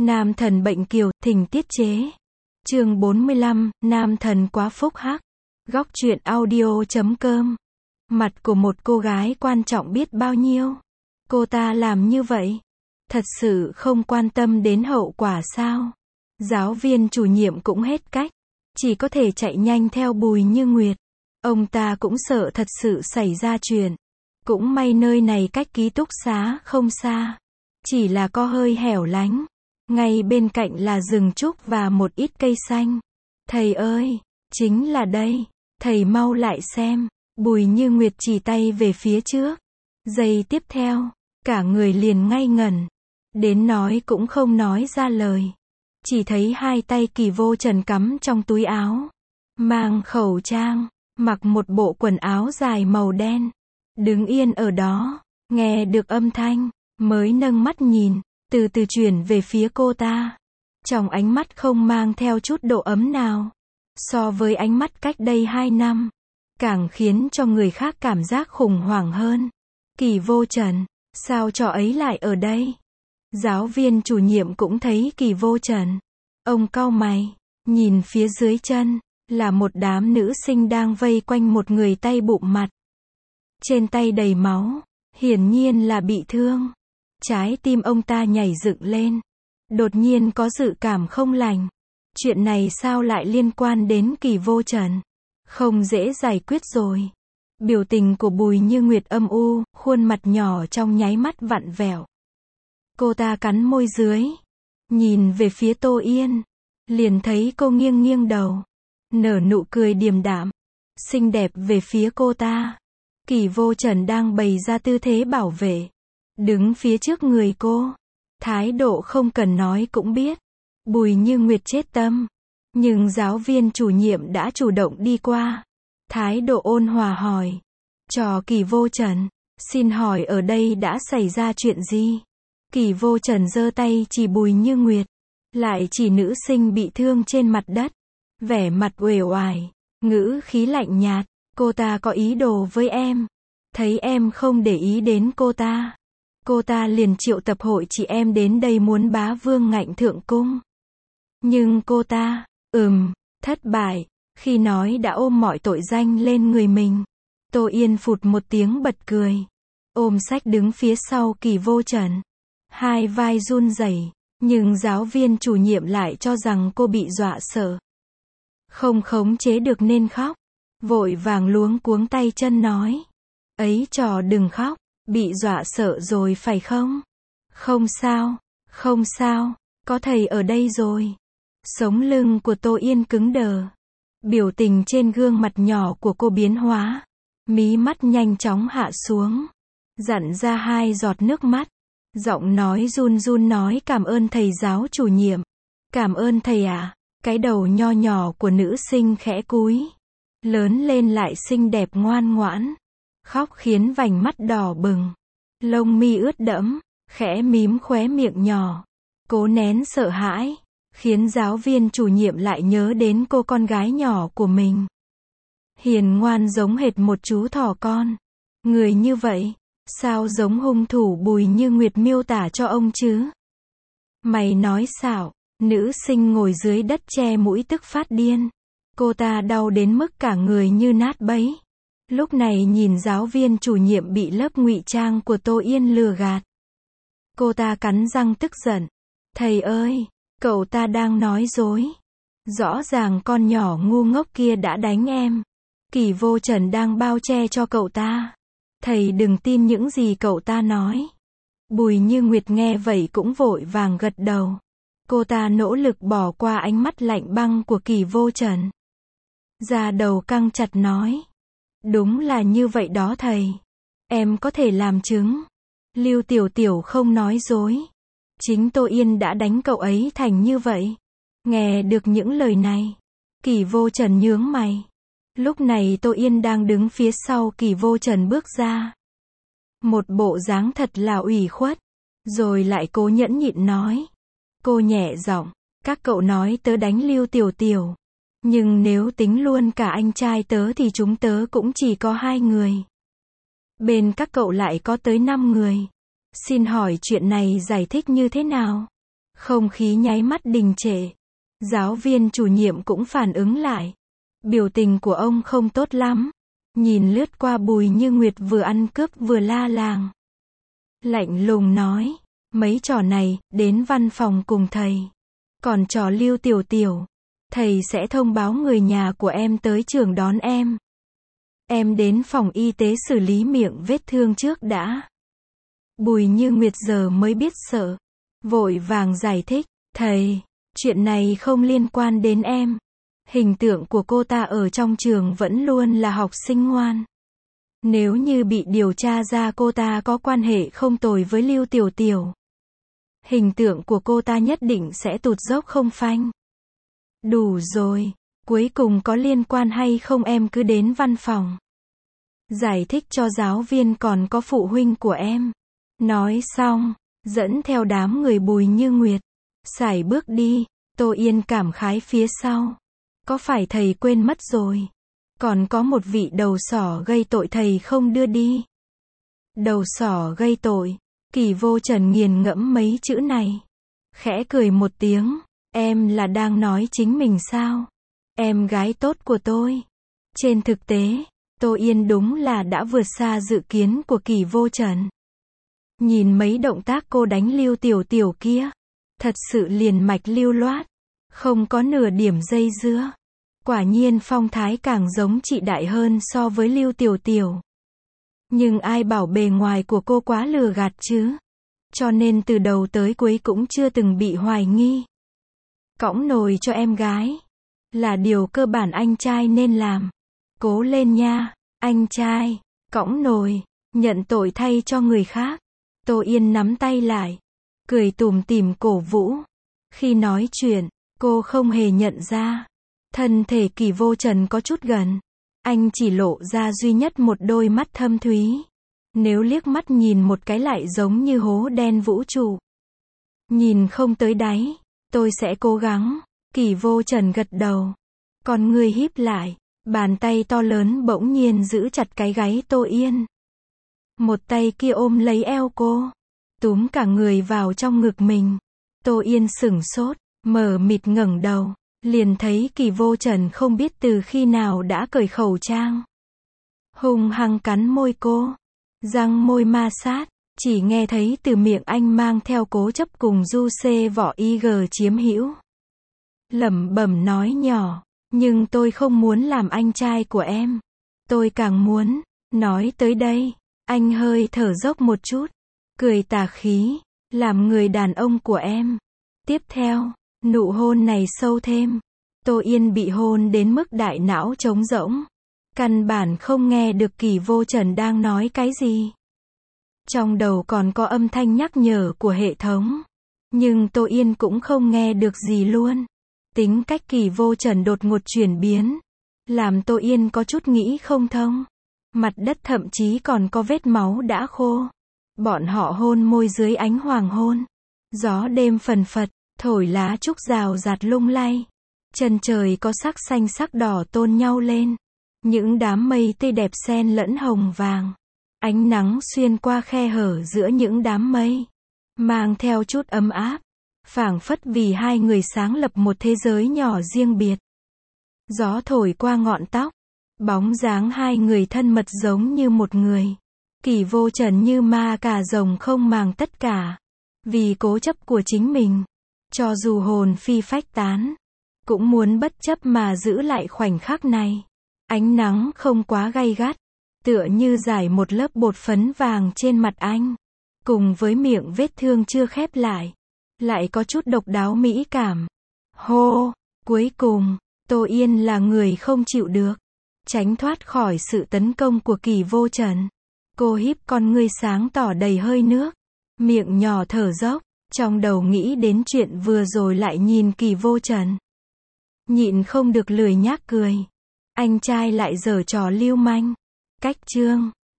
Nam thần bệnh kiều, thỉnh tiết chế. Chương 45, nam thần quá phúc hắc. Góc truyện audio.com. Mặt của một cô gái quan trọng biết bao nhiêu. Cô ta làm như vậy, thật sự không quan tâm đến hậu quả sao? Giáo viên chủ nhiệm cũng hết cách, chỉ có thể chạy nhanh theo Bùi Như Nguyệt. Ông ta cũng sợ thật sự xảy ra chuyện. Cũng may nơi này cách ký túc xá không xa, chỉ là có hơi hẻo lánh. Ngay bên cạnh là rừng trúc và một ít cây xanh. Thầy ơi, chính là đây, thầy mau lại xem. Bùi Như Nguyệt chỉ tay về phía trước. Giây tiếp theo, cả người liền ngây ngẩn, đến nói cũng không nói ra lời. Chỉ thấy hai tay Kỳ Vô Trần cắm trong túi áo, mang khẩu trang, mặc một bộ quần áo dài màu đen, đứng yên ở đó, nghe được âm thanh, mới nâng mắt nhìn, từ từ chuyển về phía cô ta. Trong ánh mắt không mang theo chút độ ấm nào. So với ánh mắt cách đây 2 năm, càng khiến cho người khác cảm giác khủng hoảng hơn. Kỳ Vô Trần, sao trò ấy lại ở đây? Giáo viên chủ nhiệm cũng thấy Kỳ Vô Trần. Ông cau mày, nhìn phía dưới chân, là một đám nữ sinh đang vây quanh một người tay bụng mặt. Trên tay đầy máu, hiển nhiên là bị thương. Trái tim ông ta nhảy dựng lên. Đột nhiên có dự cảm không lành. Chuyện này sao lại liên quan đến Kỳ Vô Trần? Không dễ giải quyết rồi. Biểu tình của Bùi Như Nguyệt âm u, khuôn mặt nhỏ trong nháy mắt vặn vẹo. Cô ta cắn môi dưới, nhìn về phía Tô Yên, liền thấy cô nghiêng nghiêng đầu, nở nụ cười điềm đạm, xinh đẹp về phía cô ta. Kỳ Vô Trần đang bày ra tư thế bảo vệ, đứng phía trước người cô, thái độ không cần nói cũng biết. Bùi Như Nguyệt chết tâm, nhưng giáo viên chủ nhiệm đã chủ động đi qua, thái độ ôn hòa hỏi, trò Kỳ Vô Trần, xin hỏi ở đây đã xảy ra chuyện gì? Kỳ Vô Trần giơ tay chỉ Bùi Như Nguyệt, lại chỉ nữ sinh bị thương trên mặt đất, vẻ mặt uể oải, ngữ khí lạnh nhạt, cô ta có ý đồ với em, thấy em không để ý đến cô ta liền triệu tập hội chị em đến đây muốn bá vương ngạnh thượng cung. Nhưng cô ta, thất bại, khi nói đã ôm mọi tội danh lên người mình. Tô Yên phụt một tiếng bật cười, ôm sách đứng phía sau Kỳ Vô Trần, hai vai run rẩy, nhưng giáo viên chủ nhiệm lại cho rằng cô bị dọa sợ, không khống chế được nên khóc, vội vàng luống cuống tay chân nói, ấy trò đừng khóc, bị dọa sợ rồi phải không? Không sao, không sao, có thầy ở đây rồi. Sống lưng của Tô Yên cứng đờ, biểu tình trên gương mặt nhỏ của cô biến hóa, mí mắt nhanh chóng hạ xuống, dặn ra 2 giọt nước mắt, giọng nói run run nói cảm ơn thầy giáo chủ nhiệm. Cảm ơn thầy ạ. Cái đầu nho nhỏ của nữ sinh khẽ cúi, lớn lên lại xinh đẹp ngoan ngoãn, khóc khiến vành mắt đỏ bừng, lông mi ướt đẫm, khẽ mím khóe miệng nhỏ, cố nén sợ hãi, khiến giáo viên chủ nhiệm lại nhớ đến cô con gái nhỏ của mình. Hiền ngoan giống hệt một chú thỏ con. Người như vậy, sao giống hung thủ Bùi Như Nguyệt miêu tả cho ông chứ? Mày nói xạo. Nữ sinh ngồi dưới đất che mũi tức phát điên. Cô ta đau đến mức cả người như nát bấy. Lúc này nhìn giáo viên chủ nhiệm bị lớp ngụy trang của Tô Yên lừa gạt. Cô ta cắn răng tức giận. Thầy ơi, cậu ta đang nói dối. Rõ ràng con nhỏ ngu ngốc kia đã đánh em. Kỳ Vô Trần đang bao che cho cậu ta. Thầy đừng tin những gì cậu ta nói. Bùi Như Nguyệt nghe vậy cũng vội vàng gật đầu. Cô ta nỗ lực bỏ qua ánh mắt lạnh băng của Kỳ Vô Trần. Da đầu căng chặt nói. Đúng là như vậy đó thầy. Em có thể làm chứng. Lưu Tiểu Tiểu không nói dối. Chính Tô Yên đã đánh cậu ấy thành như vậy. Nghe được những lời này, Kỳ Vô Trần nhướng mày. Lúc này Tô Yên đang đứng phía sau Kỳ Vô Trần bước ra. Một bộ dáng thật là ủy khuất. Rồi lại cố nhẫn nhịn nói. Cô nhẹ giọng, các cậu nói tớ đánh Lưu Tiểu Tiểu. Nhưng nếu tính luôn cả anh trai tớ thì chúng tớ cũng chỉ có 2 người. Bên các cậu lại có tới 5 người. Xin hỏi chuyện này giải thích như thế nào? Không khí nháy mắt đình trệ. Giáo viên chủ nhiệm cũng phản ứng lại. Biểu tình của ông không tốt lắm. Nhìn lướt qua Bùi Như Nguyệt vừa ăn cướp vừa la làng. Lạnh lùng nói, mấy trò này, đến văn phòng cùng thầy. Còn trò Lưu Tiểu Tiểu, thầy sẽ thông báo người nhà của em tới trường đón em. Em đến phòng y tế xử lý miệng vết thương trước đã. Bùi Như Nguyệt giờ mới biết sợ. Vội vàng giải thích, thầy, chuyện này không liên quan đến em. Hình tượng của cô ta ở trong trường vẫn luôn là học sinh ngoan. Nếu như bị điều tra ra cô ta có quan hệ không tồi với Lưu Tiểu Tiểu, hình tượng của cô ta nhất định sẽ tụt dốc không phanh. Đủ rồi, cuối cùng có liên quan hay không em cứ đến văn phòng. Giải thích cho giáo viên còn có phụ huynh của em. Nói xong, dẫn theo đám người Bùi Như Nguyệt, sải bước đi. Tô Yên cảm khái phía sau. Có phải thầy quên mất rồi? Còn có một vị đầu sỏ gây tội thầy không đưa đi. Đầu sỏ gây tội. Kỳ Vô Trần nghiền ngẫm mấy chữ này. Khẽ cười một tiếng. Em là đang nói chính mình sao? Em gái tốt của tôi. Trên thực tế, Tô Yên đúng là đã vượt xa dự kiến của Kỳ Vô Trần. Nhìn mấy động tác cô đánh Lưu Tiểu Tiểu kia, thật sự liền mạch lưu loát, không có nửa điểm dây dưa. Quả nhiên phong thái càng giống chị Đại hơn so với Lưu Tiểu Tiểu. Nhưng ai bảo bề ngoài của cô quá lừa gạt chứ? Cho nên từ đầu tới cuối cũng chưa từng bị hoài nghi. Cõng nồi cho em gái là điều cơ bản anh trai nên làm. Cố lên nha, anh trai. Cõng nồi, nhận tội thay cho người khác. Tô Yên nắm tay lại, cười tủm tỉm cổ vũ. Khi nói chuyện, cô không hề nhận ra thân thể Kỳ Vô Trần có chút gần. Anh chỉ lộ ra duy nhất một đôi mắt thâm thúy. Nếu liếc mắt nhìn một cái lại giống như hố đen vũ trụ. Nhìn không tới đáy. Tôi sẽ cố gắng. Kỳ Vô Trần gật đầu. Con người híp lại. Bàn tay to lớn bỗng nhiên giữ chặt cái gáy Tô Yên. Một tay kia ôm lấy eo cô. Túm cả người vào trong ngực mình. Tô Yên sửng sốt. Mờ mịt ngẩng đầu. Liền thấy Kỳ Vô Trần không biết từ khi nào đã cởi khẩu trang. Hung hăng cắn môi cô. Răng môi ma sát. Chỉ nghe thấy từ miệng anh mang theo cố chấp cùng du xê võ IG chiếm hữu. Lẩm bẩm nói nhỏ. Nhưng tôi không muốn làm anh trai của em. Tôi càng muốn. Nói tới đây, anh hơi thở dốc một chút. Cười tà khí. Làm người đàn ông của em. Tiếp theo, nụ hôn này sâu thêm. Tô Yên bị hôn đến mức đại não trống rỗng. Căn bản không nghe được Kỳ Vô Trần đang nói cái gì. Trong đầu còn có âm thanh nhắc nhở của hệ thống. Nhưng Tô Yên cũng không nghe được gì luôn. Tính cách Kỳ Vô Trần đột ngột chuyển biến. Làm Tô Yên có chút nghĩ không thông. Mặt đất thậm chí còn có vết máu đã khô. Bọn họ hôn môi dưới ánh hoàng hôn. Gió đêm phần phật, thổi lá trúc rào rạt lung lay. Chân trời có sắc xanh sắc đỏ tôn nhau lên. Những đám mây tươi đẹp xen lẫn hồng vàng. Ánh nắng xuyên qua khe hở giữa những đám mây. Mang theo chút ấm áp. Phảng phất vì hai người sáng lập một thế giới nhỏ riêng biệt. Gió thổi qua ngọn tóc. Bóng dáng hai người thân mật giống như một người. Kỳ Vô Trần như ma cà rồng không màng tất cả. Vì cố chấp của chính mình. Cho dù hồn phi phách tán. Cũng muốn bất chấp mà giữ lại khoảnh khắc này. Ánh nắng không quá gay gắt. Tựa như rải một lớp bột phấn vàng trên mặt anh. Cùng với miệng vết thương chưa khép lại. Lại có chút độc đáo mỹ cảm. Hô! Cuối cùng, Tô Yên là người không chịu được. Tránh thoát khỏi sự tấn công của Kỳ Vô Trần. Cô híp con ngươi sáng tỏ đầy hơi nước. Miệng nhỏ thở dốc. Trong đầu nghĩ đến chuyện vừa rồi lại nhìn Kỳ Vô Trần. Nhịn không được lười nhác cười. Anh trai lại giở trò lưu manh. Cách chương